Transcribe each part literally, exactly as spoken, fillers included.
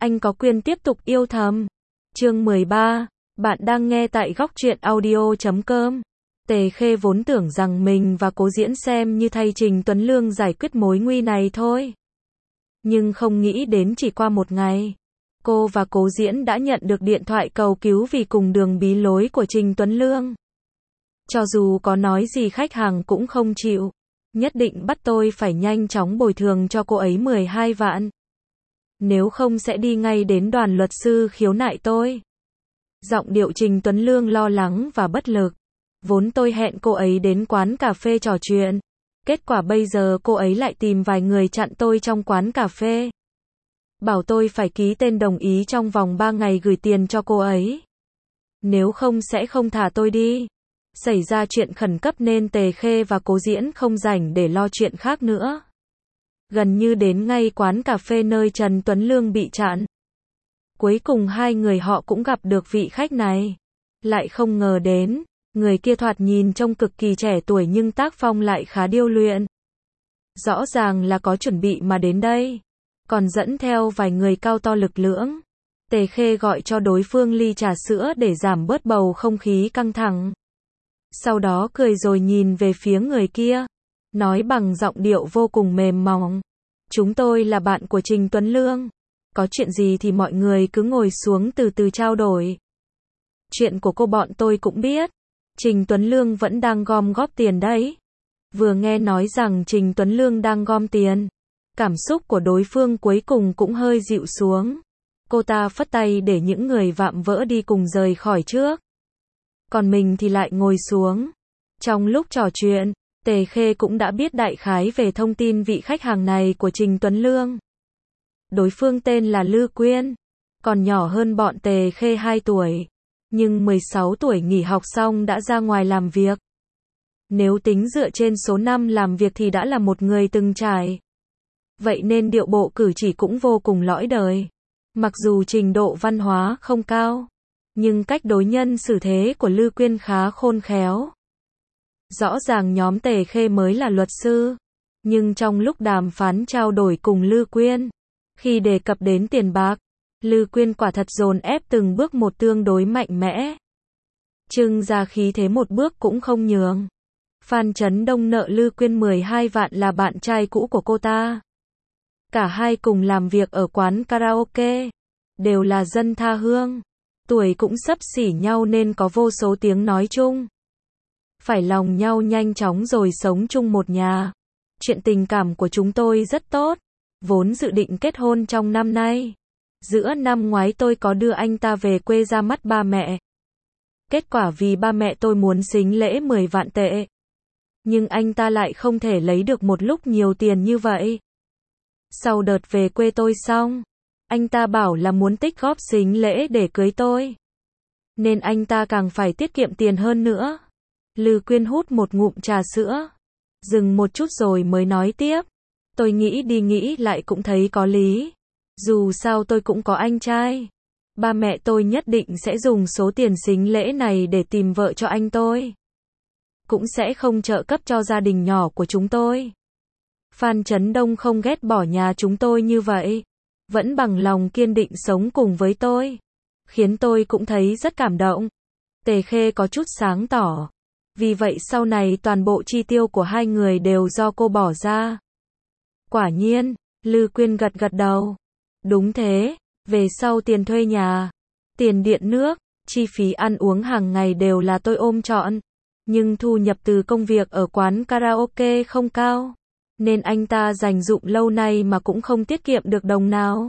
anh có quyền tiếp tục yêu thầm. Chương mười ba, bạn đang nghe tại góc truyện audio chấm com. Tề Khê vốn tưởng rằng mình và Cố Diễn xem như thay Trình Tuấn Lương giải quyết mối nguy này thôi. Nhưng không nghĩ đến chỉ qua một ngày, cô và Cố Diễn đã nhận được điện thoại cầu cứu vì cùng đường bí lối của Trình Tuấn Lương. Cho dù có nói gì khách hàng cũng không chịu, nhất định bắt tôi phải nhanh chóng bồi thường cho cô ấy mười hai vạn. Nếu không sẽ đi ngay đến đoàn luật sư khiếu nại tôi. Giọng điệu Trình Tuấn Lương lo lắng và bất lực. Vốn tôi hẹn cô ấy đến quán cà phê trò chuyện. Kết quả bây giờ cô ấy lại tìm vài người chặn tôi trong quán cà phê. Bảo tôi phải ký tên đồng ý trong vòng ba ngày gửi tiền cho cô ấy. Nếu không sẽ không thả tôi đi. Xảy ra chuyện khẩn cấp nên Tề Khê và Cố Diễn không rảnh để lo chuyện khác nữa. Gần như đến ngay quán cà phê nơi Trần Tuấn Lương bị chặn. Cuối cùng hai người họ cũng gặp được vị khách này. Lại không ngờ đến, người kia thoạt nhìn trông cực kỳ trẻ tuổi nhưng tác phong lại khá điêu luyện. Rõ ràng là có chuẩn bị mà đến đây. Còn dẫn theo vài người cao to lực lưỡng. Tề Khê gọi cho đối phương ly trà sữa để giảm bớt bầu không khí căng thẳng. Sau đó cười rồi nhìn về phía người kia. Nói bằng giọng điệu vô cùng mềm mỏng. Chúng tôi là bạn của Trình Tuấn Lương. Có chuyện gì thì mọi người cứ ngồi xuống từ từ trao đổi. Chuyện của cô bọn tôi cũng biết. Trình Tuấn Lương vẫn đang gom góp tiền đấy. Vừa nghe nói rằng Trình Tuấn Lương đang gom tiền, cảm xúc của đối phương cuối cùng cũng hơi dịu xuống. Cô ta phất tay để những người vạm vỡ đi cùng rời khỏi trước. Còn mình thì lại ngồi xuống. Trong lúc trò chuyện, Tề Khê cũng đã biết đại khái về thông tin vị khách hàng này của Trình Tuấn Lương. Đối phương tên là Lư Quyên, còn nhỏ hơn bọn Tề Khê hai tuổi, nhưng mười sáu tuổi nghỉ học xong đã ra ngoài làm việc. Nếu tính dựa trên số năm làm việc thì đã là một người từng trải. Vậy nên điệu bộ cử chỉ cũng vô cùng lõi đời. Mặc dù trình độ văn hóa không cao, nhưng cách đối nhân xử thế của Lư Quyên khá khôn khéo. Rõ ràng nhóm Tề Khê mới là luật sư, nhưng trong lúc đàm phán trao đổi cùng Lư Quyên, khi đề cập đến tiền bạc, Lư Quyên quả thật dồn ép từng bước một tương đối mạnh mẽ. Trưng ra khí thế một bước cũng không nhường. Phan Chấn Đông nợ Lư Quyên mười hai vạn là bạn trai cũ của cô ta. Cả hai cùng làm việc ở quán karaoke, đều là dân tha hương, tuổi cũng xấp xỉ nhau nên có vô số tiếng nói chung. Phải lòng nhau nhanh chóng rồi sống chung một nhà. Chuyện tình cảm của chúng tôi rất tốt, vốn dự định kết hôn trong năm nay. Giữa năm ngoái tôi có đưa anh ta về quê ra mắt ba mẹ. Kết quả vì ba mẹ tôi muốn sính lễ mười vạn tệ. Nhưng anh ta lại không thể lấy được một lúc nhiều tiền như vậy. Sau đợt về quê tôi xong, anh ta bảo là muốn tích góp sính lễ để cưới tôi. Nên anh ta càng phải tiết kiệm tiền hơn nữa. Lư Quyên hút một ngụm trà sữa, dừng một chút rồi mới nói tiếp. Tôi nghĩ đi nghĩ lại cũng thấy có lý. Dù sao tôi cũng có anh trai. Ba mẹ tôi nhất định sẽ dùng số tiền sính lễ này để tìm vợ cho anh tôi. Cũng sẽ không trợ cấp cho gia đình nhỏ của chúng tôi. Phan Chấn Đông không ghét bỏ nhà chúng tôi như vậy. Vẫn bằng lòng kiên định sống cùng với tôi. Khiến tôi cũng thấy rất cảm động. Tề Khê có chút sáng tỏ. Vì vậy sau này toàn bộ chi tiêu của hai người đều do cô bỏ ra. Quả nhiên, Lư Quyên gật gật đầu. Đúng thế, về sau tiền thuê nhà, tiền điện nước, chi phí ăn uống hàng ngày đều là tôi ôm trọn. Nhưng thu nhập từ công việc ở quán karaoke không cao, nên anh ta dành dụm lâu nay mà cũng không tiết kiệm được đồng nào.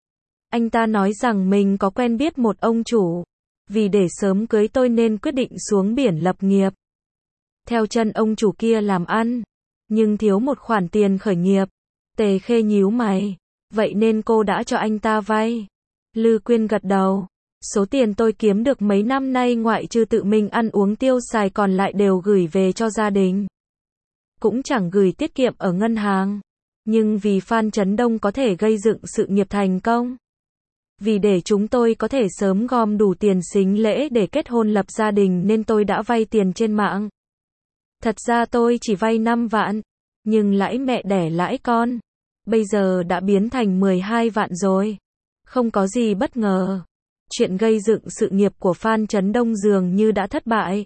Anh ta nói rằng mình có quen biết một ông chủ, vì để sớm cưới tôi nên quyết định xuống biển lập nghiệp. Theo chân ông chủ kia làm ăn, nhưng thiếu một khoản tiền khởi nghiệp. Tề Khê nhíu mày, vậy nên cô đã cho anh ta vay. Lư Quyên gật đầu. Số tiền tôi kiếm được mấy năm nay ngoại trừ tự mình ăn uống tiêu xài còn lại đều gửi về cho gia đình. Cũng chẳng gửi tiết kiệm ở ngân hàng. Nhưng vì Phan Chấn Đông có thể gây dựng sự nghiệp thành công. Vì để chúng tôi có thể sớm gom đủ tiền sính lễ để kết hôn lập gia đình nên tôi đã vay tiền trên mạng. Thật ra tôi chỉ vay năm vạn, nhưng lãi mẹ đẻ lãi con, bây giờ đã biến thành mười hai vạn rồi. Không có gì bất ngờ. Chuyện gây dựng sự nghiệp của Phan Chấn Đông dường như đã thất bại.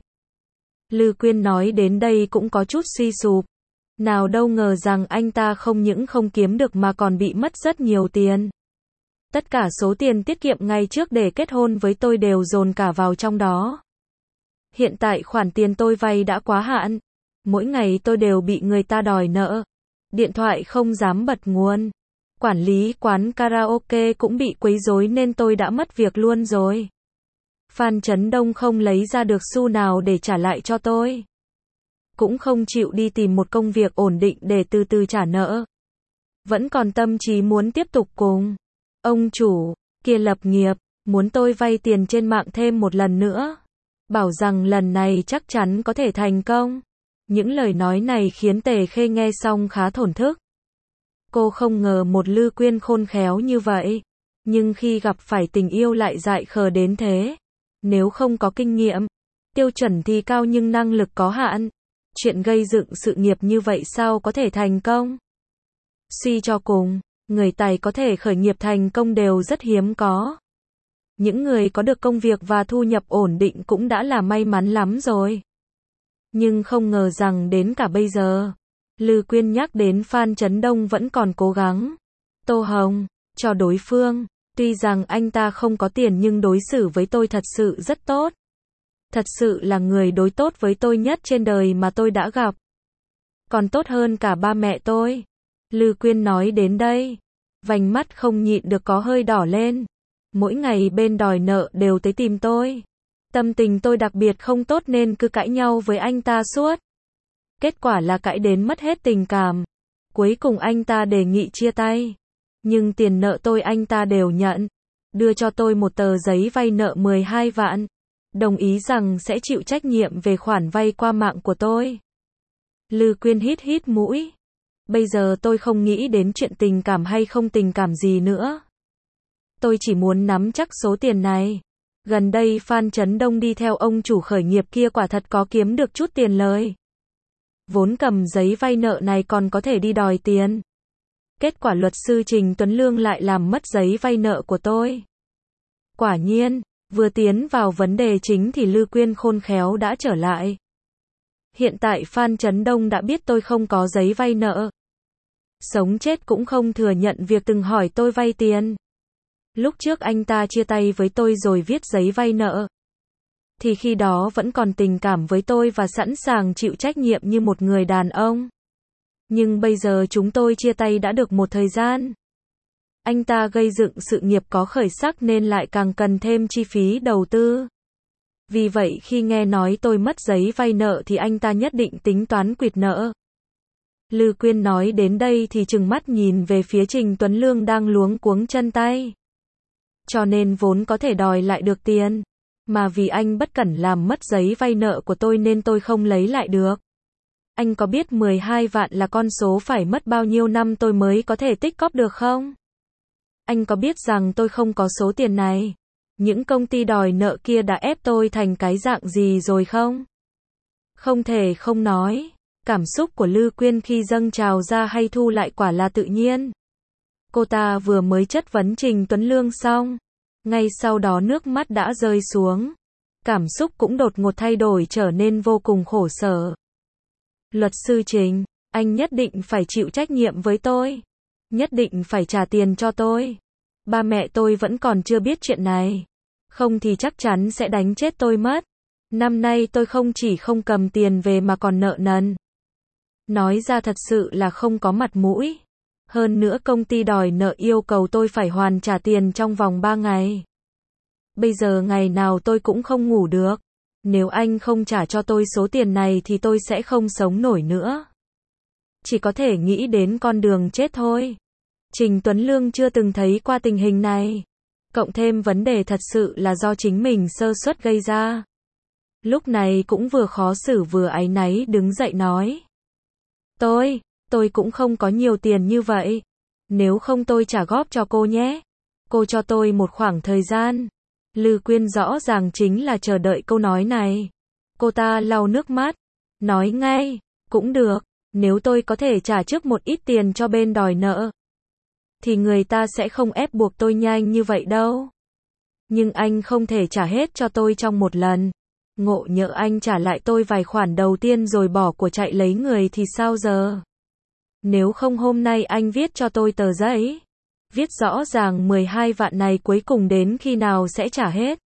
Lư Quyên nói đến đây cũng có chút suy sụp. Nào đâu ngờ rằng anh ta không những không kiếm được mà còn bị mất rất nhiều tiền. Tất cả số tiền tiết kiệm ngày trước để kết hôn với tôi đều dồn cả vào trong đó. Hiện tại khoản tiền tôi vay đã quá hạn. Mỗi ngày tôi đều bị người ta đòi nợ. Điện thoại không dám bật nguồn. Quản lý quán karaoke cũng bị quấy rối nên tôi đã mất việc luôn rồi. Phan Chấn Đông không lấy ra được xu nào để trả lại cho tôi. Cũng không chịu đi tìm một công việc ổn định để từ từ trả nợ. Vẫn còn tâm trí muốn tiếp tục cùng ông chủ kia lập nghiệp, muốn tôi vay tiền trên mạng thêm một lần nữa. Bảo rằng lần này chắc chắn có thể thành công. Những lời nói này khiến Tề Khê nghe xong khá thổn thức. Cô không ngờ một Lư Quyên khôn khéo như vậy. Nhưng khi gặp phải tình yêu lại dại khờ đến thế. Nếu không có kinh nghiệm, tiêu chuẩn thì cao nhưng năng lực có hạn. Chuyện gây dựng sự nghiệp như vậy sao có thể thành công? Suy cho cùng, người tài có thể khởi nghiệp thành công đều rất hiếm có. Những người có được công việc và thu nhập ổn định cũng đã là may mắn lắm rồi. Nhưng không ngờ rằng đến cả bây giờ, Lư Quyên nhắc đến Phan Chấn Đông vẫn còn cố gắng tô hồng cho đối phương. Tuy rằng anh ta không có tiền nhưng đối xử với tôi thật sự rất tốt. Thật sự là người đối tốt với tôi nhất trên đời mà tôi đã gặp. Còn tốt hơn cả ba mẹ tôi. Lư Quyên nói đến đây, vành mắt không nhịn được có hơi đỏ lên. Mỗi ngày bên đòi nợ đều tới tìm tôi. Tâm tình tôi đặc biệt không tốt nên cứ cãi nhau với anh ta suốt. Kết quả là cãi đến mất hết tình cảm. Cuối cùng anh ta đề nghị chia tay. Nhưng tiền nợ tôi anh ta đều nhận. Đưa cho tôi một tờ giấy vay nợ mười hai vạn. Đồng ý rằng sẽ chịu trách nhiệm về khoản vay qua mạng của tôi. Lư Quyên hít hít mũi. Bây giờ tôi không nghĩ đến chuyện tình cảm hay không tình cảm gì nữa. Tôi chỉ muốn nắm chắc số tiền này. Gần đây Phan Chấn Đông đi theo ông chủ khởi nghiệp kia quả thật có kiếm được chút tiền lời. Vốn cầm giấy vay nợ này còn có thể đi đòi tiền. Kết quả luật sư Trình Tuấn Lương lại làm mất giấy vay nợ của tôi. Quả nhiên, vừa tiến vào vấn đề chính thì Lư Quyên khôn khéo đã trở lại. Hiện tại Phan Chấn Đông đã biết tôi không có giấy vay nợ. Sống chết cũng không thừa nhận việc từng hỏi tôi vay tiền. Lúc trước anh ta chia tay với tôi rồi viết giấy vay nợ. Thì khi đó vẫn còn tình cảm với tôi và sẵn sàng chịu trách nhiệm như một người đàn ông. Nhưng bây giờ chúng tôi chia tay đã được một thời gian. Anh ta gây dựng sự nghiệp có khởi sắc nên lại càng cần thêm chi phí đầu tư. Vì vậy khi nghe nói tôi mất giấy vay nợ thì anh ta nhất định tính toán quỵt nợ. Lư Quyên nói đến đây thì trừng mắt nhìn về phía Trình Tuấn Lương đang luống cuống chân tay. Cho nên vốn có thể đòi lại được tiền. Mà vì anh bất cẩn làm mất giấy vay nợ của tôi nên tôi không lấy lại được. Anh có biết mười hai vạn là con số phải mất bao nhiêu năm tôi mới có thể tích cóp được không? Anh có biết rằng tôi không có số tiền này? Những công ty đòi nợ kia đã ép tôi thành cái dạng gì rồi không? Không thể không nói. Cảm xúc của Lư Quyên khi dâng trào ra hay thu lại quả là tự nhiên. Cô ta vừa mới chất vấn Trình Tuấn Lương xong. Ngay sau đó nước mắt đã rơi xuống. Cảm xúc cũng đột ngột thay đổi trở nên vô cùng khổ sở. Luật sư Trình, anh nhất định phải chịu trách nhiệm với tôi. Nhất định phải trả tiền cho tôi. Ba mẹ tôi vẫn còn chưa biết chuyện này. Không thì chắc chắn sẽ đánh chết tôi mất. Năm nay tôi không chỉ không cầm tiền về mà còn nợ nần. Nói ra thật sự là không có mặt mũi. Hơn nữa công ty đòi nợ yêu cầu tôi phải hoàn trả tiền trong vòng ba ngày. Bây giờ ngày nào tôi cũng không ngủ được. Nếu anh không trả cho tôi số tiền này thì tôi sẽ không sống nổi nữa. Chỉ có thể nghĩ đến con đường chết thôi. Trình Tuấn Lương chưa từng thấy qua tình hình này. Cộng thêm vấn đề thật sự là do chính mình sơ suất gây ra. Lúc này cũng vừa khó xử vừa áy náy đứng dậy nói. Tôi, tôi cũng không có nhiều tiền như vậy. Nếu không tôi trả góp cho cô nhé. Cô cho tôi một khoảng thời gian. Lư Quyên rõ ràng chính là chờ đợi câu nói này. Cô ta lau nước mắt. Nói ngay, cũng được, nếu tôi có thể trả trước một ít tiền cho bên đòi nợ. thì người ta sẽ không ép buộc tôi nhanh như vậy đâu. Nhưng anh không thể trả hết cho tôi trong một lần. Ngộ nhỡ anh trả lại tôi vài khoản đầu tiên rồi bỏ của chạy lấy người thì sao giờ? Nếu không hôm nay anh viết cho tôi tờ giấy. Viết rõ ràng mười hai vạn này cuối cùng đến khi nào sẽ trả hết.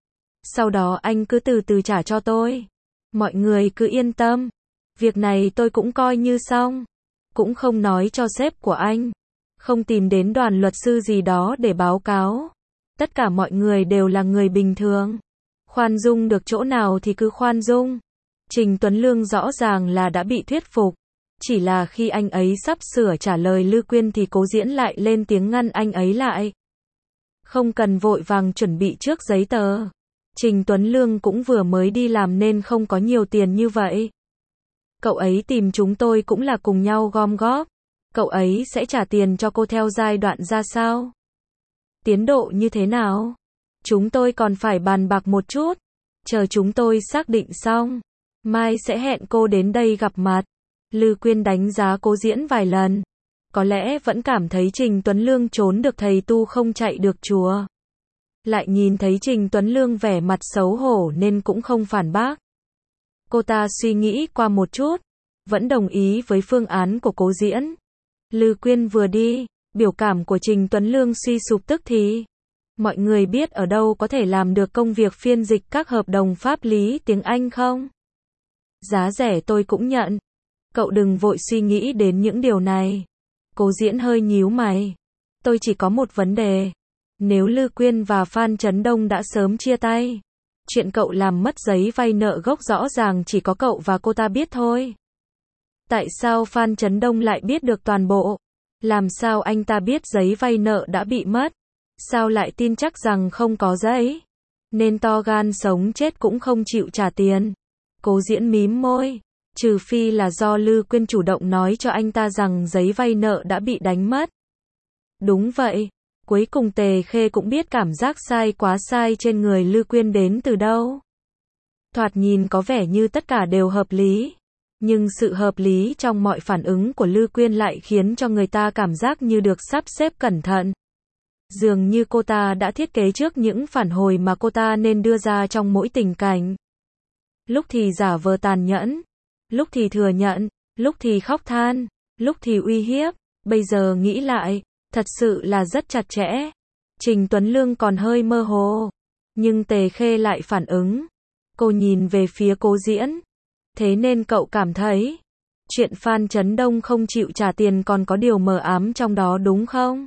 Sau đó anh cứ từ từ trả cho tôi. Mọi người cứ yên tâm. Việc này tôi cũng coi như xong. Cũng không nói cho sếp của anh. Không tìm đến đoàn luật sư gì đó để báo cáo. Tất cả mọi người đều là người bình thường. Khoan dung được chỗ nào thì cứ khoan dung. Trình Tuấn Lương rõ ràng là đã bị thuyết phục. Chỉ là khi anh ấy sắp sửa trả lời Lư Quyên thì Cố Diễn lại lên tiếng ngăn anh ấy lại. Không cần vội vàng chuẩn bị trước giấy tờ. Trình Tuấn Lương cũng vừa mới đi làm nên không có nhiều tiền như vậy. Cậu ấy tìm chúng tôi cũng là cùng nhau gom góp. Cậu ấy sẽ trả tiền cho cô theo giai đoạn ra sao? Tiến độ như thế nào? Chúng tôi còn phải bàn bạc một chút. Chờ chúng tôi xác định xong. Mai sẽ hẹn cô đến đây gặp mặt. Lư Quyên đánh giá Cố Diễn vài lần. Có lẽ vẫn cảm thấy Trình Tuấn Lương trốn được thầy tu không chạy được chùa. Lại nhìn thấy Trình Tuấn Lương vẻ mặt xấu hổ nên cũng không phản bác. Cô ta suy nghĩ qua một chút. Vẫn đồng ý với phương án của Cố Diễn. Lư Quyên vừa đi. Biểu cảm của Trình Tuấn Lương suy sụp tức thì. Mọi người biết ở đâu có thể làm được công việc phiên dịch các hợp đồng pháp lý tiếng Anh không? Giá rẻ tôi cũng nhận. Cậu đừng vội suy nghĩ đến những điều này. Cố Diễn hơi nhíu mày. Tôi chỉ có một vấn đề. Nếu Lư Quyên và Phan Chấn Đông đã sớm chia tay, chuyện cậu làm mất giấy vay nợ gốc rõ ràng chỉ có cậu và cô ta biết thôi. Tại sao Phan Chấn Đông lại biết được toàn bộ? Làm sao anh ta biết giấy vay nợ đã bị mất? Sao lại tin chắc rằng không có giấy? Nên to gan sống chết cũng không chịu trả tiền. Cố Diễn mím môi. Trừ phi là do Lư Quyên chủ động nói cho anh ta rằng giấy vay nợ đã bị đánh mất. Đúng vậy. Cuối cùng Tề Khê cũng biết cảm giác sai quá sai trên người Lư Quyên đến từ đâu. Thoạt nhìn có vẻ như tất cả đều hợp lý. Nhưng sự hợp lý trong mọi phản ứng của Lư Quyên lại khiến cho người ta cảm giác như được sắp xếp cẩn thận. Dường như cô ta đã thiết kế trước những phản hồi mà cô ta nên đưa ra trong mỗi tình cảnh. Lúc thì giả vờ tàn nhẫn, lúc thì thừa nhận, lúc thì khóc than, lúc thì uy hiếp. Bây giờ nghĩ lại, thật sự là rất chặt chẽ. Trình Tuấn Lương còn hơi mơ hồ. Nhưng Tề Khê lại phản ứng. Cô nhìn về phía Cố Diễn. Thế nên cậu cảm thấy, chuyện Phan Chấn Đông không chịu trả tiền còn có điều mờ ám trong đó đúng không?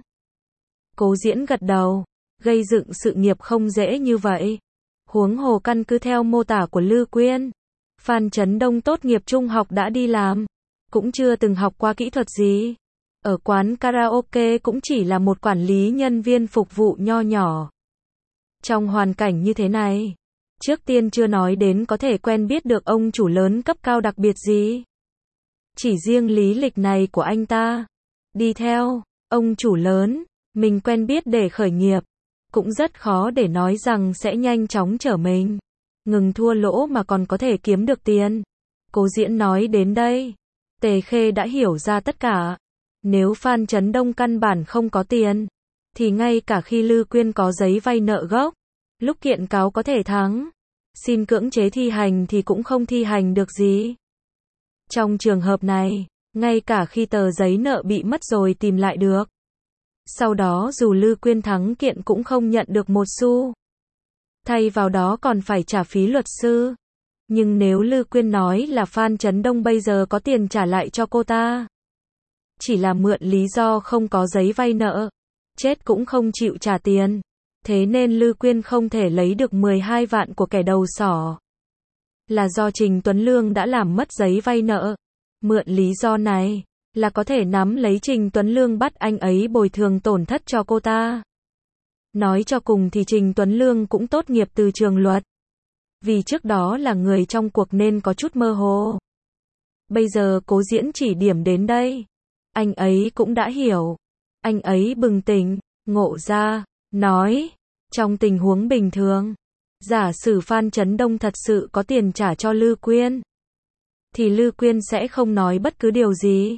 Cố Diễn gật đầu. Gây dựng sự nghiệp không dễ như vậy. Huống hồ căn cứ theo mô tả của Lư Quyên, Phan Chấn Đông tốt nghiệp trung học đã đi làm. Cũng chưa từng học qua kỹ thuật gì. Ở quán karaoke cũng chỉ là một quản lý nhân viên phục vụ nho nhỏ. Trong hoàn cảnh như thế này, trước tiên chưa nói đến có thể quen biết được ông chủ lớn cấp cao đặc biệt gì. Chỉ riêng lý lịch này của anh ta, đi theo ông chủ lớn, mình quen biết để khởi nghiệp, cũng rất khó để nói rằng sẽ nhanh chóng trở mình. Ngừng thua lỗ mà còn có thể kiếm được tiền. Cố Diễn nói đến đây, Tề Khê đã hiểu ra tất cả. Nếu Phan Chấn Đông căn bản không có tiền, thì ngay cả khi Lư Quyên có giấy vay nợ gốc, lúc kiện cáo có thể thắng, xin cưỡng chế thi hành thì cũng không thi hành được gì. Trong trường hợp này, ngay cả khi tờ giấy nợ bị mất rồi tìm lại được. Sau đó dù Lư Quyên thắng kiện cũng không nhận được một xu. Thay vào đó còn phải trả phí luật sư. Nhưng nếu Lư Quyên nói là Phan Chấn Đông bây giờ có tiền trả lại cho cô ta, chỉ là mượn lý do không có giấy vay nợ, chết cũng không chịu trả tiền. Thế nên Lư Quyên không thể lấy được mười hai vạn của kẻ đầu sỏ. Là do Trình Tuấn Lương đã làm mất giấy vay nợ. Mượn lý do này, là có thể nắm lấy Trình Tuấn Lương bắt anh ấy bồi thường tổn thất cho cô ta. Nói cho cùng thì Trình Tuấn Lương cũng tốt nghiệp từ trường luật. Vì trước đó là người trong cuộc nên có chút mơ hồ. Bây giờ Cố Diễn chỉ điểm đến đây. Anh ấy cũng đã hiểu. Anh ấy bừng tỉnh, ngộ ra, nói, trong tình huống bình thường, giả sử Phan Chấn Đông thật sự có tiền trả cho Lư Quyên, thì Lư Quyên sẽ không nói bất cứ điều gì.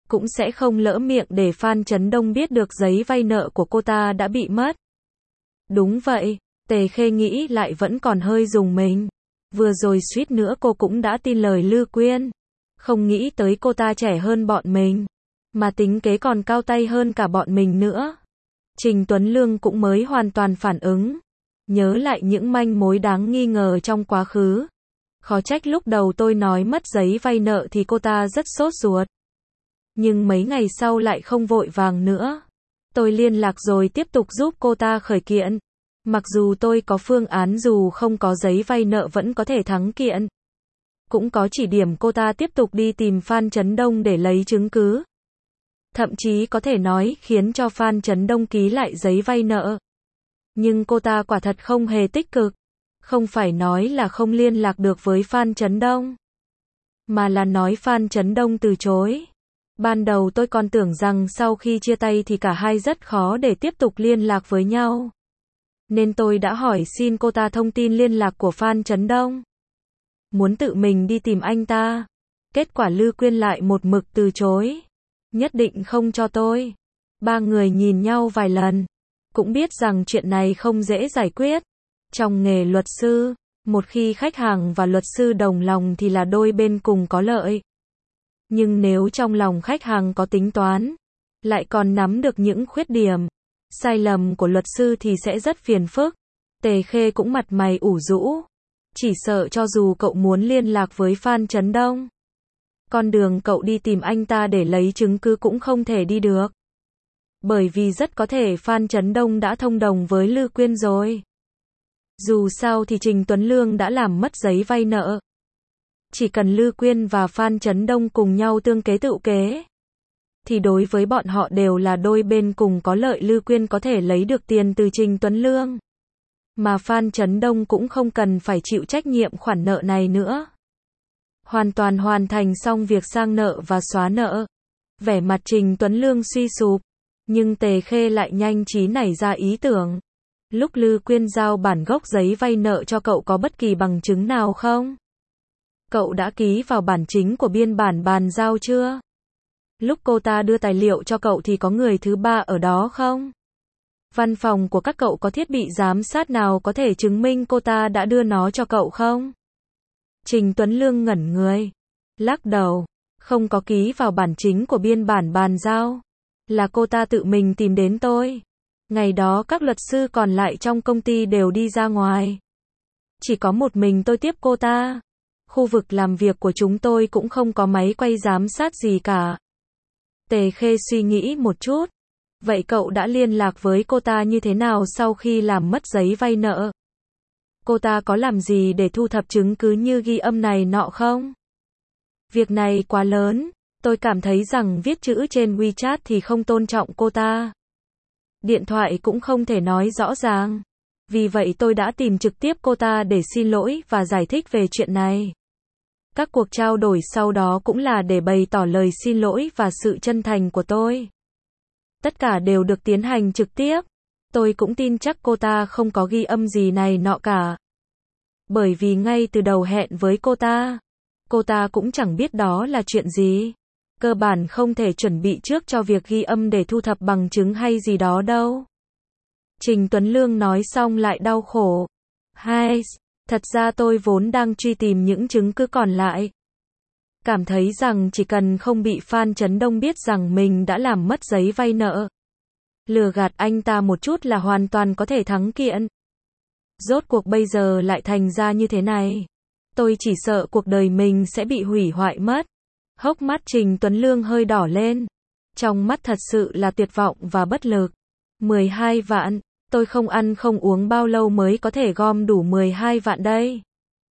cũng sẽ không lỡ miệng để Phan Chấn Đông biết được giấy vay nợ của cô ta đã bị mất. Đúng vậy, Tề Khê nghĩ lại vẫn còn hơi rùng mình. Vừa rồi suýt nữa cô cũng đã tin lời Lư Quyên. Không nghĩ tới cô ta trẻ hơn bọn mình, mà tính kế còn cao tay hơn cả bọn mình nữa. Trình Tuấn Lương cũng mới hoàn toàn phản ứng. Nhớ lại những manh mối đáng nghi ngờ trong quá khứ. Khó trách lúc đầu tôi nói mất giấy vay nợ thì cô ta rất sốt ruột. Nhưng mấy ngày sau lại không vội vàng nữa. Tôi liên lạc rồi tiếp tục giúp cô ta khởi kiện. Mặc dù tôi có phương án dù không có giấy vay nợ vẫn có thể thắng kiện. Cũng có chỉ điểm cô ta tiếp tục đi tìm Phan Chấn Đông để lấy chứng cứ. Thậm chí có thể nói khiến cho Phan Chấn Đông ký lại giấy vay nợ. Nhưng cô ta quả thật không hề tích cực. Không phải nói là không liên lạc được với Phan Chấn Đông, mà là nói Phan Chấn Đông từ chối. Ban đầu tôi còn tưởng rằng sau khi chia tay thì cả hai rất khó để tiếp tục liên lạc với nhau. Nên tôi đã hỏi xin cô ta thông tin liên lạc của Phan Chấn Đông. Muốn tự mình đi tìm anh ta. Kết quả Lư Quyên lại một mực từ chối. Nhất định không cho tôi. Ba người nhìn nhau vài lần. Cũng biết rằng chuyện này không dễ giải quyết. Trong nghề luật sư, một khi khách hàng và luật sư đồng lòng thì là đôi bên cùng có lợi. Nhưng nếu trong lòng khách hàng có tính toán, lại còn nắm được những khuyết điểm, sai lầm của luật sư thì sẽ rất phiền phức. Tề Khê cũng mặt mày ủ rũ. Chỉ sợ cho dù cậu muốn liên lạc với Phan Chấn Đông, con đường cậu đi tìm anh ta để lấy chứng cứ cũng không thể đi được. Bởi vì rất có thể Phan Chấn Đông đã thông đồng với Lư Quyên rồi. Dù sao thì Trình Tuấn Lương đã làm mất giấy vay nợ. Chỉ cần Lư Quyên và Phan Chấn Đông cùng nhau tương kế tự kế, thì đối với bọn họ đều là đôi bên cùng có lợi. Lư Quyên có thể lấy được tiền từ Trình Tuấn Lương, mà Phan Chấn Đông cũng không cần phải chịu trách nhiệm khoản nợ này nữa. Hoàn toàn hoàn thành xong việc sang nợ và xóa nợ. Vẻ mặt Trình Tuấn Lương suy sụp, nhưng Tề Khê lại nhanh trí nảy ra ý tưởng. Lúc Lư Quyên giao bản gốc giấy vay nợ cho cậu có bất kỳ bằng chứng nào không? Cậu đã ký vào bản chính của biên bản bàn giao chưa? Lúc cô ta đưa tài liệu cho cậu thì có người thứ ba ở đó không? Văn phòng của các cậu có thiết bị giám sát nào có thể chứng minh cô ta đã đưa nó cho cậu không? Trình Tuấn Lương ngẩn người, lắc đầu, không có ký vào bản chính của biên bản bàn giao. Là cô ta tự mình tìm đến tôi. Ngày đó các luật sư còn lại trong công ty đều đi ra ngoài. Chỉ có một mình tôi tiếp cô ta. Khu vực làm việc của chúng tôi cũng không có máy quay giám sát gì cả. Tề Khê suy nghĩ một chút. Vậy cậu đã liên lạc với cô ta như thế nào sau khi làm mất giấy vay nợ? Cô ta có làm gì để thu thập chứng cứ như ghi âm này nọ không? Việc này quá lớn. Tôi cảm thấy rằng viết chữ trên WeChat thì không tôn trọng cô ta. Điện thoại cũng không thể nói rõ ràng. Vì vậy tôi đã tìm trực tiếp cô ta để xin lỗi và giải thích về chuyện này. Các cuộc trao đổi sau đó cũng là để bày tỏ lời xin lỗi và sự chân thành của tôi. Tất cả đều được tiến hành trực tiếp. Tôi cũng tin chắc cô ta không có ghi âm gì này nọ cả. Bởi vì ngay từ đầu hẹn với cô ta, cô ta cũng chẳng biết đó là chuyện gì. Cơ bản không thể chuẩn bị trước cho việc ghi âm để thu thập bằng chứng hay gì đó đâu. Trình Tuấn Lương nói xong lại đau khổ. Hai, thật ra tôi vốn đang truy tìm những chứng cứ còn lại. Cảm thấy rằng chỉ cần không bị Phan Chấn Đông biết rằng mình đã làm mất giấy vay nợ, lừa gạt anh ta một chút là hoàn toàn có thể thắng kiện. Rốt cuộc bây giờ lại thành ra như thế này. Tôi chỉ sợ cuộc đời mình sẽ bị hủy hoại mất. Hốc mắt Trình Tuấn Lương hơi đỏ lên. Trong mắt thật sự là tuyệt vọng và bất lực. mười hai vạn, tôi không ăn không uống bao lâu mới có thể gom đủ mười hai vạn đây.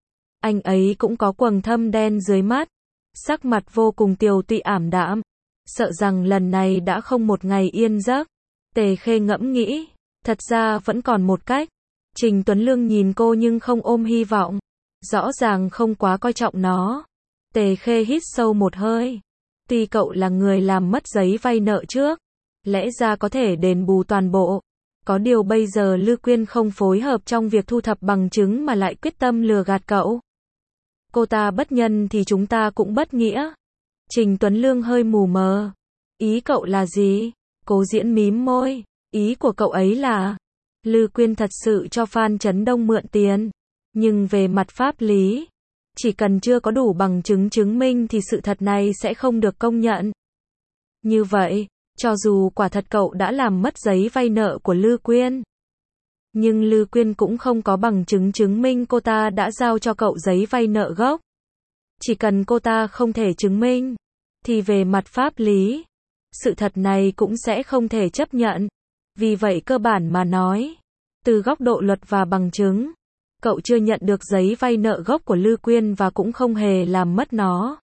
Anh ấy cũng có quầng thâm đen dưới mắt. Sắc mặt vô cùng tiều tụy ảm đạm. Sợ rằng lần này đã không một ngày yên giấc. Tề Khê ngẫm nghĩ. Thật ra vẫn còn một cách. Trình Tuấn Lương nhìn cô nhưng không ôm hy vọng. Rõ ràng không quá coi trọng nó. Tề Khê hít sâu một hơi. Tuy cậu là người làm mất giấy vay nợ trước, lẽ ra có thể đền bù toàn bộ. Có điều bây giờ Lư Quyên không phối hợp trong việc thu thập bằng chứng mà lại quyết tâm lừa gạt cậu. Cô ta bất nhân thì chúng ta cũng bất nghĩa. Trình Tuấn Lương hơi mù mờ. Ý cậu là gì? Cố Diễn mím môi. Ý của cậu ấy là, Lư Quyên thật sự cho Phan Chấn Đông mượn tiền. Nhưng về mặt pháp lý, chỉ cần chưa có đủ bằng chứng chứng minh thì sự thật này sẽ không được công nhận. Như vậy, cho dù quả thật cậu đã làm mất giấy vay nợ của Lư Quyên, nhưng Lư Quyên cũng không có bằng chứng chứng minh cô ta đã giao cho cậu giấy vay nợ gốc. Chỉ cần cô ta không thể chứng minh, thì về mặt pháp lý, sự thật này cũng sẽ không thể chấp nhận. Vì vậy cơ bản mà nói, từ góc độ luật và bằng chứng, cậu chưa nhận được giấy vay nợ gốc của Lư Quyên và cũng không hề làm mất nó.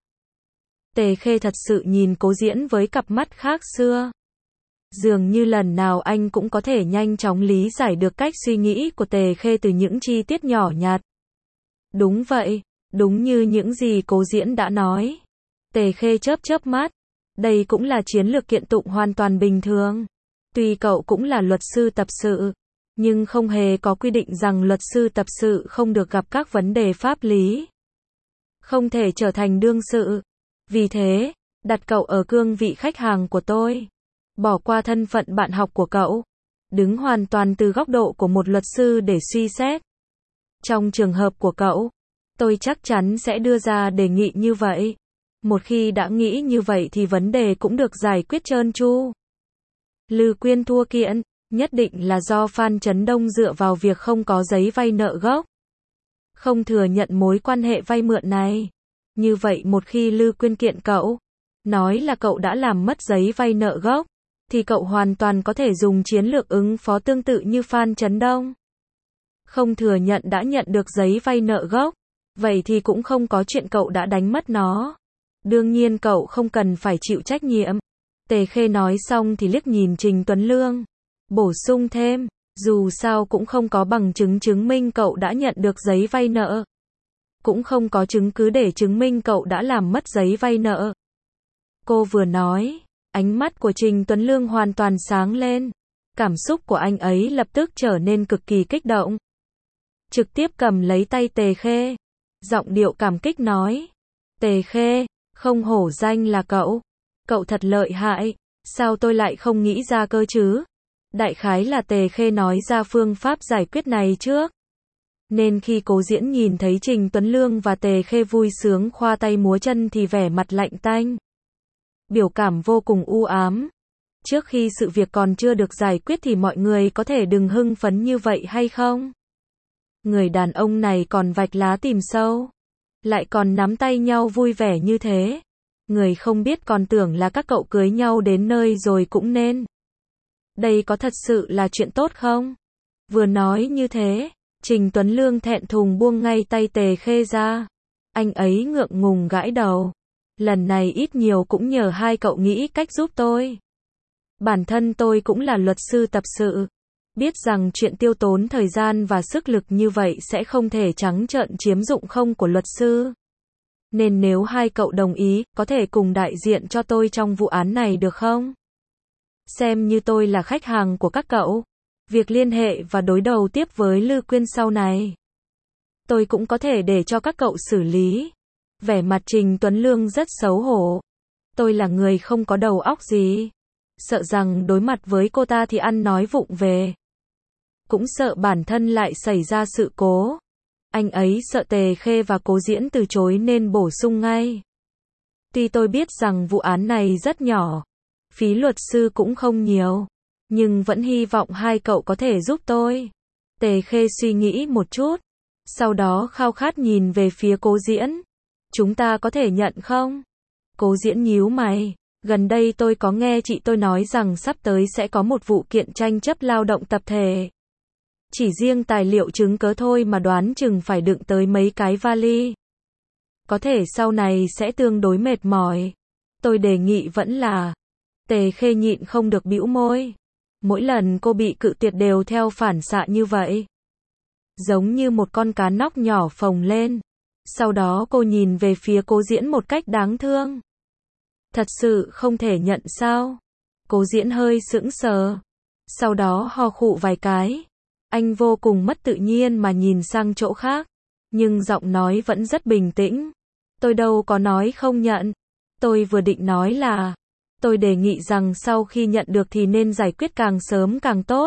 Tề Khê thật sự nhìn Cố Diễn với cặp mắt khác xưa. Dường như lần nào anh cũng có thể nhanh chóng lý giải được cách suy nghĩ của Tề Khê từ những chi tiết nhỏ nhặt. Đúng vậy, đúng như những gì Cố Diễn đã nói. Tề Khê chớp chớp mắt. Đây cũng là chiến lược kiện tụng hoàn toàn bình thường. Tuy cậu cũng là luật sư tập sự, nhưng không hề có quy định rằng luật sư tập sự không được gặp các vấn đề pháp lý, không thể trở thành đương sự. Vì thế, đặt cậu ở cương vị khách hàng của tôi, bỏ qua thân phận bạn học của cậu, đứng hoàn toàn từ góc độ của một luật sư để suy xét. Trong trường hợp của cậu, tôi chắc chắn sẽ đưa ra đề nghị như vậy. Một khi đã nghĩ như vậy thì vấn đề cũng được giải quyết trơn tru. Lư Quyên thua kiện, nhất định là do Phan Chấn Đông dựa vào việc không có giấy vay nợ gốc, không thừa nhận mối quan hệ vay mượn này. Như vậy một khi Lư Quyên kiện cậu, nói là cậu đã làm mất giấy vay nợ gốc, thì cậu hoàn toàn có thể dùng chiến lược ứng phó tương tự như Phan Chấn Đông. Không thừa nhận đã nhận được giấy vay nợ gốc, vậy thì cũng không có chuyện cậu đã đánh mất nó. Đương nhiên cậu không cần phải chịu trách nhiệm. Tề Khê nói xong thì liếc nhìn Trình Tuấn Lương, bổ sung thêm, dù sao cũng không có bằng chứng chứng minh cậu đã nhận được giấy vay nợ. Cũng không có chứng cứ để chứng minh cậu đã làm mất giấy vay nợ. Cô vừa nói, ánh mắt của Trình Tuấn Lương hoàn toàn sáng lên. Cảm xúc của anh ấy lập tức trở nên cực kỳ kích động. Trực tiếp cầm lấy tay Tề Khê, giọng điệu cảm kích nói, Tề Khê, không hổ danh là cậu. Cậu thật lợi hại, sao tôi lại không nghĩ ra cơ chứ? Đại khái là Tề Khê nói ra phương pháp giải quyết này trước. Nên khi Cố Diễn nhìn thấy Trình Tuấn Lương và Tề Khê vui sướng khoa tay múa chân thì vẻ mặt lạnh tanh. Biểu cảm vô cùng u ám. Trước khi sự việc còn chưa được giải quyết thì mọi người có thể đừng hưng phấn như vậy hay không? Người đàn ông này còn vạch lá tìm sâu, lại còn nắm tay nhau vui vẻ như thế. Người không biết còn tưởng là các cậu cưới nhau đến nơi rồi cũng nên. Đây có thật sự là chuyện tốt không? Vừa nói như thế, Trình Tuấn Lương thẹn thùng buông ngay tay Tề Khê ra. Anh ấy ngượng ngùng gãi đầu. Lần này ít nhiều cũng nhờ hai cậu nghĩ cách giúp tôi. Bản thân tôi cũng là luật sư tập sự. Biết rằng chuyện tiêu tốn thời gian và sức lực như vậy sẽ không thể trắng trợn chiếm dụng không của luật sư. Nên nếu hai cậu đồng ý, có thể cùng đại diện cho tôi trong vụ án này được không? Xem như tôi là khách hàng của các cậu. Việc liên hệ và đối đầu tiếp với Lư Quyên sau này, tôi cũng có thể để cho các cậu xử lý. Vẻ mặt Trình Tuấn Lương rất xấu hổ. Tôi là người không có đầu óc gì. Sợ rằng đối mặt với cô ta thì ăn nói vụng về. Cũng sợ bản thân lại xảy ra sự cố. Anh ấy sợ Tề Khê và Cố Diễn từ chối nên bổ sung ngay. Tuy tôi biết rằng vụ án này rất nhỏ, phí luật sư cũng không nhiều, nhưng vẫn hy vọng hai cậu có thể giúp tôi. Tề Khê suy nghĩ một chút, sau đó khao khát nhìn về phía Cố Diễn. Chúng ta có thể nhận không? Cố Diễn nhíu mày. Gần đây tôi có nghe chị tôi nói rằng sắp tới sẽ có một vụ kiện tranh chấp lao động tập thể. Chỉ riêng tài liệu chứng cớ thôi mà đoán chừng phải đựng tới mấy cái vali. Có thể sau này sẽ tương đối mệt mỏi. Tôi đề nghị vẫn là... Tề Khê nhịn không được bĩu môi. Mỗi lần cô bị cự tuyệt đều theo phản xạ như vậy. Giống như một con cá nóc nhỏ phồng lên. Sau đó cô nhìn về phía Cố Diễn một cách đáng thương. Thật sự không thể nhận sao? Cố Diễn hơi sững sờ. Sau đó ho khụ vài cái. Anh vô cùng mất tự nhiên mà nhìn sang chỗ khác. Nhưng giọng nói vẫn rất bình tĩnh. Tôi đâu có nói không nhận. Tôi vừa định nói là... Tôi đề nghị rằng sau khi nhận được thì nên giải quyết càng sớm càng tốt.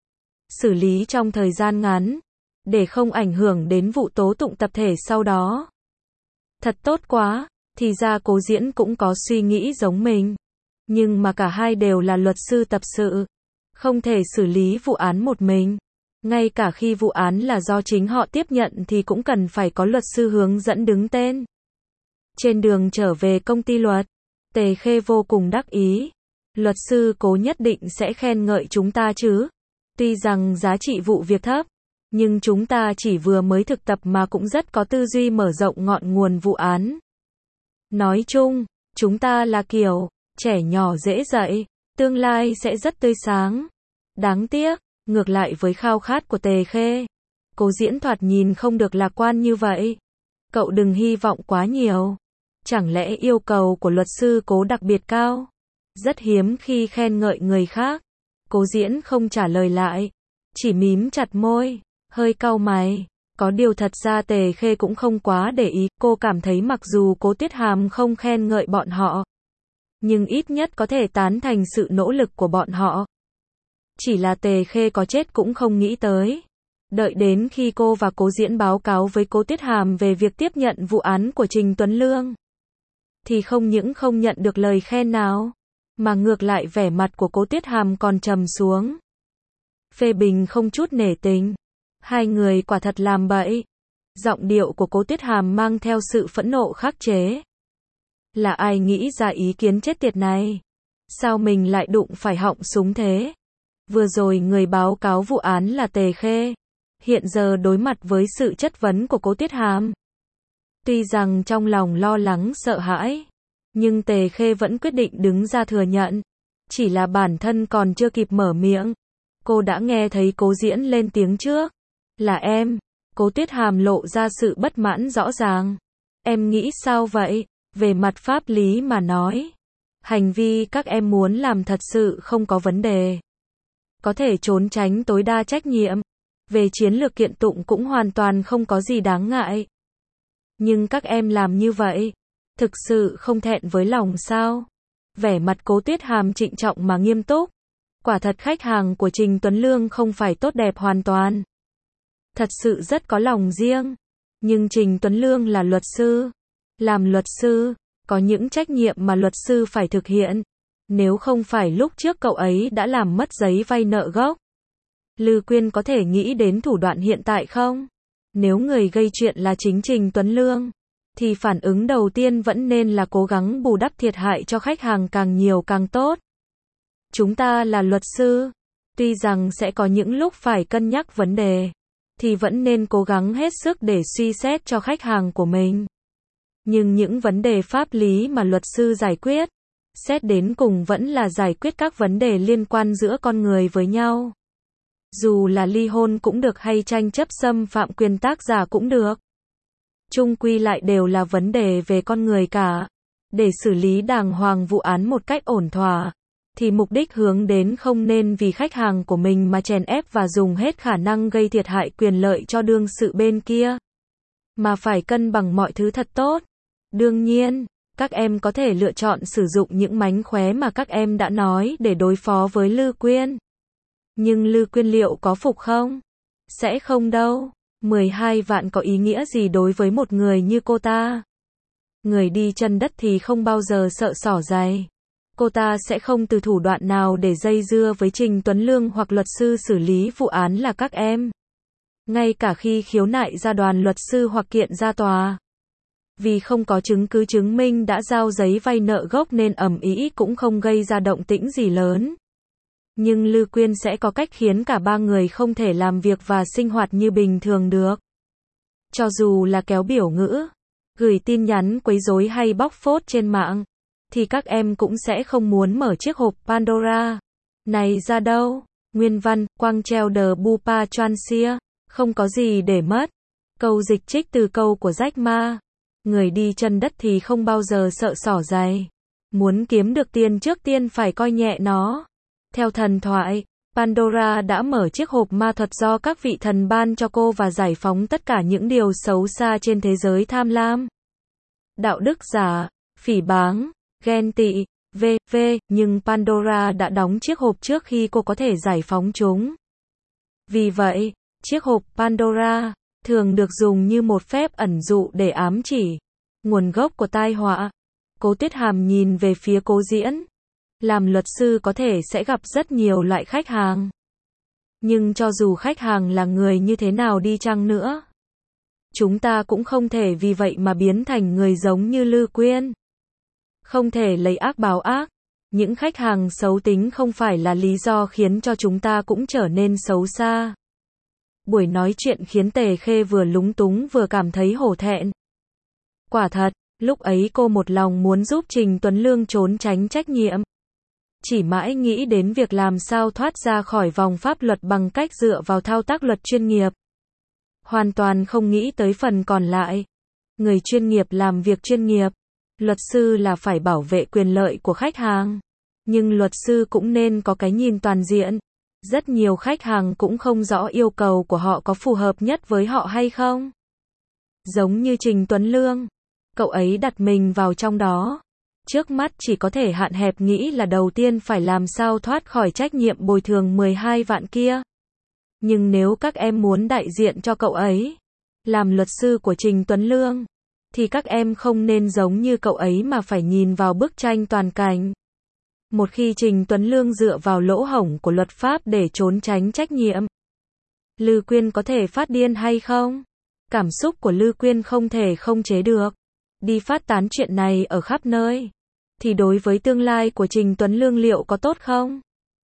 Xử lý trong thời gian ngắn, để không ảnh hưởng đến vụ tố tụng tập thể sau đó. Thật tốt quá, thì ra Cố Diễn cũng có suy nghĩ giống mình. Nhưng mà cả hai đều là luật sư tập sự. Không thể xử lý vụ án một mình. Ngay cả khi vụ án là do chính họ tiếp nhận thì cũng cần phải có luật sư hướng dẫn đứng tên. Trên đường trở về công ty luật, Tề Khê vô cùng đắc ý. Luật sư Cố nhất định sẽ khen ngợi chúng ta chứ. Tuy rằng giá trị vụ việc thấp, nhưng chúng ta chỉ vừa mới thực tập mà cũng rất có tư duy mở rộng ngọn nguồn vụ án. Nói chung, chúng ta là kiểu trẻ nhỏ dễ dạy, tương lai sẽ rất tươi sáng. Đáng tiếc, ngược lại với khao khát của Tề Khê, Cố Diễn thoạt nhìn không được lạc quan như vậy. Cậu đừng hy vọng quá nhiều. Chẳng lẽ yêu cầu của luật sư Cố đặc biệt cao? Rất hiếm khi khen ngợi người khác. Cố Diễn không trả lời lại, chỉ mím chặt môi, hơi cau mày. Có điều thật ra Tề Khê cũng không quá để ý, cô cảm thấy mặc dù Cố Tuyết Hàm không khen ngợi bọn họ, nhưng ít nhất có thể tán thành sự nỗ lực của bọn họ. Chỉ là Tề Khê có chết cũng không nghĩ tới. Đợi đến khi cô và Cố Diễn báo cáo với Cố Tuyết Hàm về việc tiếp nhận vụ án của Trình Tuấn Lương, thì không những không nhận được lời khen nào, mà ngược lại vẻ mặt của Cố Tuyết Hàm còn trầm xuống. Phê bình không chút nể tình. Hai người quả thật làm bậy. Giọng điệu của Cố Tuyết Hàm mang theo sự phẫn nộ khắc chế. Là ai nghĩ ra ý kiến chết tiệt này? Sao mình lại đụng phải họng súng thế? Vừa rồi người báo cáo vụ án là Tề Khê. Hiện giờ đối mặt với sự chất vấn của Cố Tuyết Hàm. Tuy rằng trong lòng lo lắng sợ hãi, nhưng Tề Khê vẫn quyết định đứng ra thừa nhận. Chỉ là bản thân còn chưa kịp mở miệng, cô đã nghe thấy Cố Diễn lên tiếng trước. Là em. Cố Tuyết Hàm lộ ra sự bất mãn rõ ràng. Em nghĩ sao vậy? Về mặt pháp lý mà nói, hành vi các em muốn làm thật sự không có vấn đề. Có thể trốn tránh tối đa trách nhiệm. Về chiến lược kiện tụng cũng hoàn toàn không có gì đáng ngại. Nhưng các em làm như vậy, thực sự không thẹn với lòng sao? Vẻ mặt Cố Tuyết Hàm trịnh trọng mà nghiêm túc. Quả thật khách hàng của Trình Tuấn Lương không phải tốt đẹp hoàn toàn. Thật sự rất có lòng riêng. Nhưng Trình Tuấn Lương là luật sư. Làm luật sư, có những trách nhiệm mà luật sư phải thực hiện. Nếu không phải lúc trước cậu ấy đã làm mất giấy vay nợ gốc. Lư Quyên có thể nghĩ đến thủ đoạn hiện tại không? Nếu người gây chuyện là chính Trình Tuấn Lương, thì phản ứng đầu tiên vẫn nên là cố gắng bù đắp thiệt hại cho khách hàng càng nhiều càng tốt. Chúng ta là luật sư, tuy rằng sẽ có những lúc phải cân nhắc vấn đề, thì vẫn nên cố gắng hết sức để suy xét cho khách hàng của mình. Nhưng những vấn đề pháp lý mà luật sư giải quyết, xét đến cùng vẫn là giải quyết các vấn đề liên quan giữa con người với nhau. Dù là ly hôn cũng được hay tranh chấp xâm phạm quyền tác giả cũng được. Chung quy lại đều là vấn đề về con người cả. Để xử lý đàng hoàng vụ án một cách ổn thỏa, thì mục đích hướng đến không nên vì khách hàng của mình mà chèn ép và dùng hết khả năng gây thiệt hại quyền lợi cho đương sự bên kia. Mà phải cân bằng mọi thứ thật tốt. Đương nhiên, các em có thể lựa chọn sử dụng những mánh khóe mà các em đã nói để đối phó với Lư Quyên. Nhưng Lư Quyên liệu có phục không? Sẽ không đâu. mười hai vạn có ý nghĩa gì đối với một người như cô ta? Người đi chân đất thì không bao giờ sợ xỏ giày. Cô ta sẽ không từ thủ đoạn nào để dây dưa với Trình Tuấn Lương hoặc luật sư xử lý vụ án là các em. Ngay cả khi khiếu nại ra đoàn luật sư hoặc kiện ra tòa. Vì không có chứng cứ chứng minh đã giao giấy vay nợ gốc nên ầm ĩ cũng không gây ra động tĩnh gì lớn. Nhưng Lư Quyên sẽ có cách khiến cả ba người không thể làm việc và sinh hoạt như bình thường được. Cho dù là kéo biểu ngữ, gửi tin nhắn quấy rối hay bóc phốt trên mạng, thì các em cũng sẽ không muốn mở chiếc hộp Pandora này ra đâu. Nguyên văn, Quang treo đờ Bupa Transia, không có gì để mất. Câu dịch trích từ câu của Jack Ma. Người đi chân đất thì không bao giờ sợ xỏ giày. Muốn kiếm được tiền trước tiên phải coi nhẹ nó. Theo thần thoại, Pandora đã mở chiếc hộp ma thuật do các vị thần ban cho cô và giải phóng tất cả những điều xấu xa trên thế giới tham lam, đạo đức giả, phỉ báng, ghen tị, vê vê nhưng Pandora đã đóng chiếc hộp trước khi cô có thể giải phóng chúng. Vì vậy, chiếc hộp Pandora thường được dùng như một phép ẩn dụ để ám chỉ nguồn gốc của tai họa. Cố Tuyết Hàm nhìn về phía Cố Diễn. Làm luật sư có thể sẽ gặp rất nhiều loại khách hàng. Nhưng cho dù khách hàng là người như thế nào đi chăng nữa, chúng ta cũng không thể vì vậy mà biến thành người giống như Lư Quyên. Không thể lấy ác báo ác. Những khách hàng xấu tính không phải là lý do khiến cho chúng ta cũng trở nên xấu xa. Buổi nói chuyện khiến Tề Khê vừa lúng túng vừa cảm thấy hổ thẹn. Quả thật, lúc ấy cô một lòng muốn giúp Trình Tuấn Lương trốn tránh trách nhiệm. Chỉ mãi nghĩ đến việc làm sao thoát ra khỏi vòng pháp luật bằng cách dựa vào thao tác luật chuyên nghiệp. Hoàn toàn không nghĩ tới phần còn lại. Người chuyên nghiệp làm việc chuyên nghiệp. Luật sư là phải bảo vệ quyền lợi của khách hàng. Nhưng luật sư cũng nên có cái nhìn toàn diện. Rất nhiều khách hàng cũng không rõ yêu cầu của họ có phù hợp nhất với họ hay không. Giống như Trình Tuấn Lương. Cậu ấy đặt mình vào trong đó. Trước mắt chỉ có thể hạn hẹp nghĩ là đầu tiên phải làm sao thoát khỏi trách nhiệm bồi thường mười hai vạn kia. Nhưng nếu các em muốn đại diện cho cậu ấy, làm luật sư của Trình Tuấn Lương, thì các em không nên giống như cậu ấy mà phải nhìn vào bức tranh toàn cảnh. Một khi Trình Tuấn Lương dựa vào lỗ hổng của luật pháp để trốn tránh trách nhiệm, Lư Quyên có thể phát điên hay không? Cảm xúc của Lư Quyên không thể không chế được. Đi phát tán chuyện này ở khắp nơi. Thì đối với tương lai của Trình Tuấn Lương liệu có tốt không?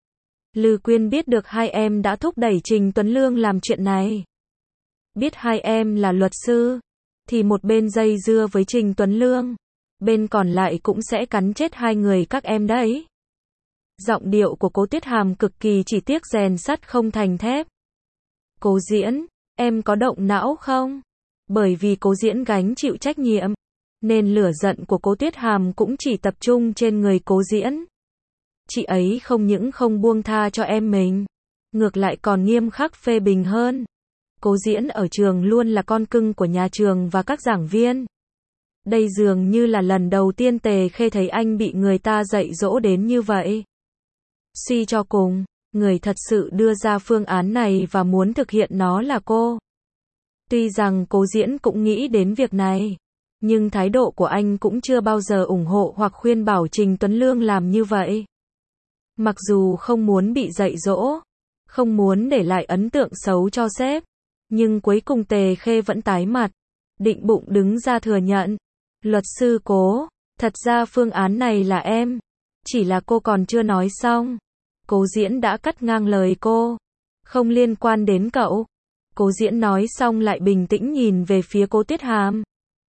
Lư Quyên biết được hai em đã thúc đẩy Trình Tuấn Lương làm chuyện này. Biết hai em là luật sư, thì một bên dây dưa với Trình Tuấn Lương, bên còn lại cũng sẽ cắn chết hai người các em đấy. Giọng điệu của Cố Tuyết Hàm cực kỳ chỉ tiếc rèn sắt không thành thép. Cố Diễn, em có động não không? Bởi vì Cố Diễn gánh chịu trách nhiệm, nên lửa giận của Cố Tuyết Hàm cũng chỉ tập trung trên người Cố Diễn. Chị ấy không những không buông tha cho em mình, ngược lại còn nghiêm khắc phê bình hơn. Cố Diễn ở trường luôn là con cưng của nhà trường và các giảng viên. Đây dường như là lần đầu tiên Tề Khê thấy anh bị người ta dạy dỗ đến như vậy. Suy cho cùng, người thật sự đưa ra phương án này và muốn thực hiện nó là cô. Tuy rằng Cố Diễn cũng nghĩ đến việc này, nhưng thái độ của anh cũng chưa bao giờ ủng hộ hoặc khuyên bảo Trình Tuấn Lương làm như vậy. Mặc dù không muốn bị dạy dỗ, không muốn để lại ấn tượng xấu cho sếp, nhưng cuối cùng Tề Khê vẫn tái mặt, định bụng đứng ra thừa nhận. Luật sư Cố, thật ra phương án này là em, chỉ là cô còn chưa nói xong. Cố Diễn đã cắt ngang lời cô. Không liên quan đến cậu. Cố Diễn nói xong lại bình tĩnh nhìn về phía Cố Tuyết Hàm.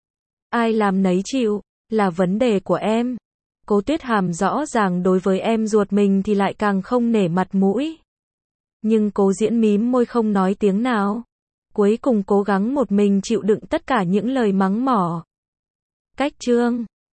Ai làm nấy chịu, là vấn đề của em. Cố Tuyết Hàm rõ ràng đối với em ruột mình thì lại càng không nể mặt mũi. Nhưng Cố Diễn mím môi không nói tiếng nào. Cuối cùng cố gắng một mình chịu đựng tất cả những lời mắng mỏ. Cách chương